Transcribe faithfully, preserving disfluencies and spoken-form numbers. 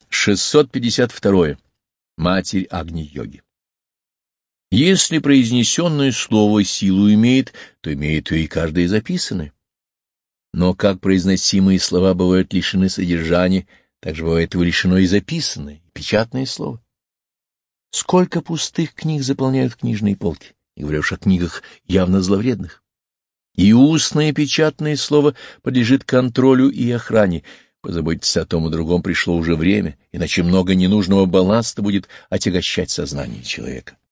шестьсот пятьдесят два. Матерь Агни-йоги. Если произнесенное слово силу имеет, то имеет ее и каждое записанное. Но как произносимые слова бывают лишены содержания, так же бывает его лишено и записанное, и печатное слово. Сколько пустых книг заполняют книжные полки, не говоря уж о книгах явно зловредных. И устное печатное слово подлежит контролю и охране. Позаботиться о том и другом пришло уже время, иначе много ненужного балласта будет отягощать сознание человека.